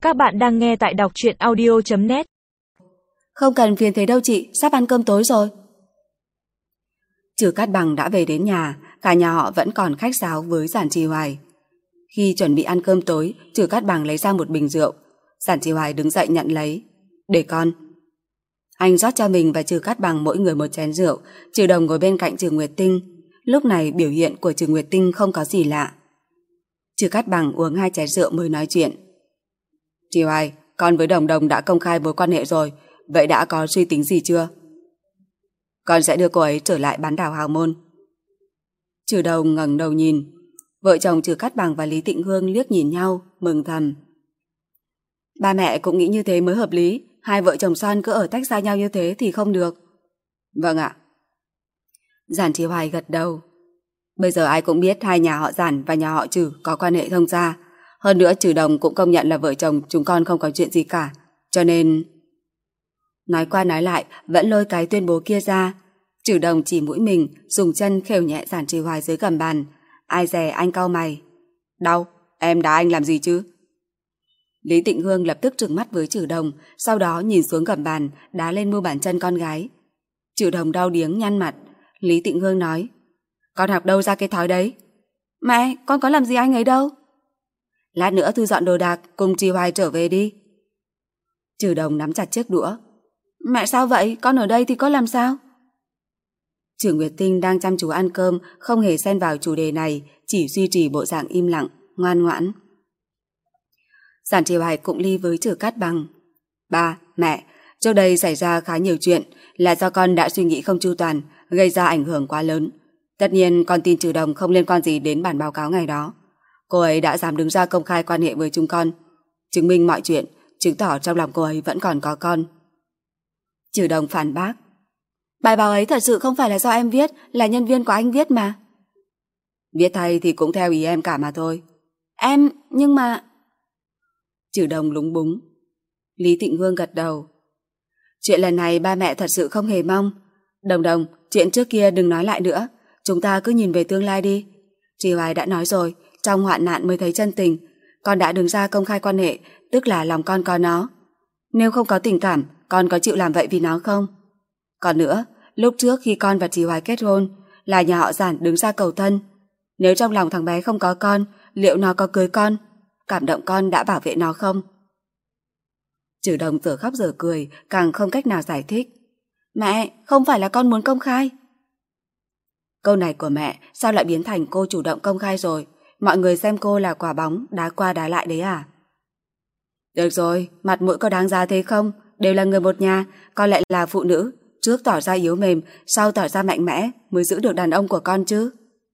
Các bạn đang nghe tại đọc truyện audio.net. Không cần phiền thế đâu chị, sắp ăn cơm tối rồi. Trừ Cát Bằng đã về đến nhà, cả nhà họ vẫn còn khách sáo với Giản Trì Hoài. Khi chuẩn bị ăn cơm tối, Trừ Cát Bằng lấy ra một bình rượu. Giản Trì Hoài đứng dậy nhận lấy. Để con. Anh rót cho mình và Trừ Cát Bằng mỗi người một chén rượu. Trừ Đồng ngồi bên cạnh Trừ Nguyệt Tinh. Lúc này biểu hiện của Trừ Nguyệt Tinh không có gì lạ. Trừ Cát Bằng uống 2 chén rượu mới nói chuyện. Trì Hoài, con với Đồng Đồng đã công khai mối quan hệ rồi, vậy đã có suy tính gì chưa? Con sẽ đưa cô ấy trở lại bán đảo Hào Môn. Trừ Đồng ngẩng đầu nhìn. Vợ chồng Trừ Cát Bằng và Lý Tịnh Hương liếc nhìn nhau, mừng thầm. Ba mẹ cũng nghĩ như thế mới hợp lý, hai vợ chồng son cứ ở tách xa nhau như thế thì không được. Vâng ạ. Giản Trì Hoài gật đầu. Bây giờ ai cũng biết hai nhà họ Giản và nhà họ Trừ có quan hệ thông gia. Hơn nữa Trừ Đồng cũng công nhận là vợ chồng chúng con không có chuyện gì cả. Cho nên... Nói qua nói lại vẫn lôi cái tuyên bố kia ra. Trừ Đồng chỉ mũi mình, dùng chân khều nhẹ Giản Trì Hoài dưới gầm bàn. Ai dè anh cau mày. Đau, em đá anh làm gì chứ? Lý Tịnh Hương lập tức trừng mắt với Trừ Đồng, sau đó nhìn xuống gầm bàn, đá lên mu bàn chân con gái. Trừ Đồng đau điếng nhăn mặt. Lý Tịnh Hương nói. Con học đâu ra cái thói đấy? Mẹ, con có làm gì anh ấy đâu. Lát nữa thu dọn đồ đạc, cùng Trì Hoài trở về đi. Trừ Đồng nắm chặt chiếc đũa. Mẹ sao vậy? Con ở đây thì có làm sao? Trừ Nguyệt Tinh đang chăm chú ăn cơm, không hề xen vào chủ đề này, chỉ duy trì bộ dạng im lặng, ngoan ngoãn. Giản Trì Hoài cũng ly với Trừ Cát Bằng. Ba, mẹ, trước đây xảy ra khá nhiều chuyện, là do con đã suy nghĩ không chu toàn, gây ra ảnh hưởng quá lớn. Tất nhiên con tin Trừ Đồng không liên quan gì đến bản báo cáo ngày đó. Cô ấy đã dám đứng ra công khai quan hệ với chúng con, chứng minh mọi chuyện, chứng tỏ trong lòng cô ấy vẫn còn có con. Trừ Đồng phản bác. Bài báo ấy thật sự không phải là do em viết, là nhân viên của anh viết mà. Viết thay thì cũng theo ý em cả mà thôi. Em, nhưng mà... Trừ Đồng lúng búng. Lý Tịnh Hương gật đầu. Chuyện lần này ba mẹ thật sự không hề mong. Đồng Đồng, chuyện trước kia đừng nói lại nữa, chúng ta cứ nhìn về tương lai đi. Trì Hoài đã nói rồi, trong hoạn nạn mới thấy chân tình. Con đã đứng ra công khai quan hệ, tức là lòng con có nó. Nếu không có tình cảm, con có chịu làm vậy vì nó không? Còn nữa, lúc trước khi con và Trì Hoài kết hôn, là nhà họ Giản đứng ra cầu thân. Nếu trong lòng thằng bé không có con, liệu nó có cưới con? Cảm động con đã bảo vệ nó không? Trừ Đồng giờ khóc giờ cười, càng không cách nào giải thích. Mẹ, không phải là con muốn công khai. Câu này của mẹ sao lại biến thành cô chủ động công khai rồi? Mọi người xem cô là quả bóng đá qua đá lại đấy à? Được rồi, mặt mũi có đáng giá thế không? Đều là người một nhà, con lại là phụ nữ. Trước tỏ ra yếu mềm, sau tỏ ra mạnh mẽ mới giữ được đàn ông của con chứ.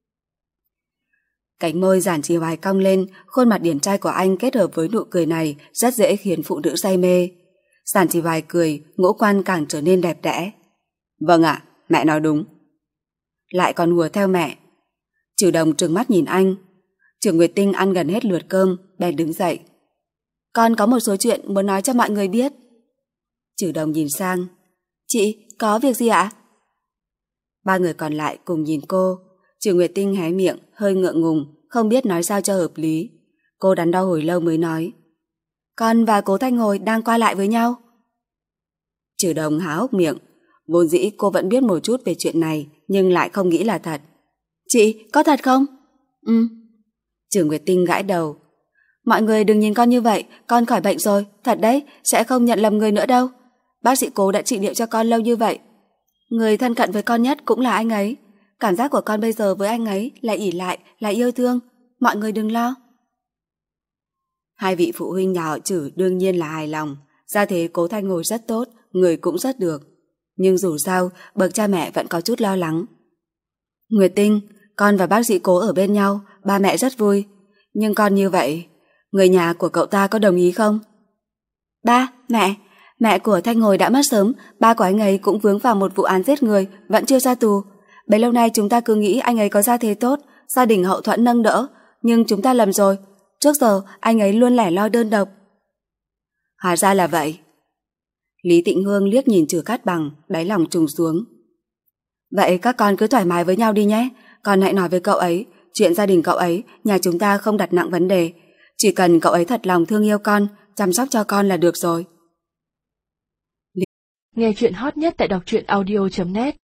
Cánh môi Giản Trì Hoài cong lên, khuôn mặt điển trai của anh kết hợp với nụ cười này rất dễ khiến phụ nữ say mê. Giản Trì Hoài cười, ngũ quan càng trở nên đẹp đẽ. Vâng ạ, mẹ nói đúng. Lại còn hùa theo mẹ. Trừ Đồng trừng mắt nhìn anh. Trừ Nguyệt Tinh ăn gần hết lượt cơm, bèn đứng dậy. Con có một số chuyện muốn nói cho mọi người biết. Trừ Đồng nhìn sang. Chị, có việc gì ạ? Ba người còn lại cùng nhìn cô. Trừ Nguyệt Tinh hé miệng, hơi ngượng ngùng, không biết nói sao cho hợp lý. Cô đắn đo hồi lâu mới nói. Con và Cố Thanh Hồi đang qua lại với nhau. Trừ Đồng há hốc miệng. Vốn dĩ cô vẫn biết một chút về chuyện này, nhưng lại không nghĩ là thật. Chị, có thật không? Trừ Nguyệt Tinh gãi đầu. Mọi người đừng nhìn con như vậy, con khỏi bệnh rồi, thật đấy, sẽ không nhận lầm người nữa đâu. Bác sĩ Cố đã trị liệu cho con lâu như vậy. Người thân cận với con nhất cũng là anh ấy. Cảm giác của con bây giờ với anh ấy là ỷ lại, là yêu thương. Mọi người đừng lo. Hai vị phụ huynh nhà họ Trừ đương nhiên là hài lòng. Gia thế Cố Thanh Hồi rất tốt, người cũng rất được. Nhưng dù sao, bậc cha mẹ vẫn có chút lo lắng. Nguyệt Tinh, con và bác sĩ Cố ở bên nhau, ba mẹ rất vui. Nhưng con như vậy, người nhà của cậu ta có đồng ý không? Ba, mẹ của Thanh Hồi đã mất sớm, ba của anh ấy cũng vướng vào một vụ án giết người, vẫn chưa ra tù. Bấy lâu nay chúng ta cứ nghĩ anh ấy có gia thế tốt, gia đình hậu thuẫn nâng đỡ, nhưng chúng ta lầm rồi. Trước giờ anh ấy luôn lẻ loi đơn độc. Hóa ra là vậy. Lý Tịnh Hương liếc nhìn Trừ Cát Bằng, đáy lòng trùng xuống. Vậy các con cứ thoải mái với nhau đi nhé. Con hãy nói với cậu ấy, chuyện gia đình cậu ấy, nhà chúng ta không đặt nặng vấn đề. Chỉ cần cậu ấy thật lòng thương yêu con, chăm sóc cho con là được rồi. Nghe chuyện hot nhất tại đọc truyện audio.net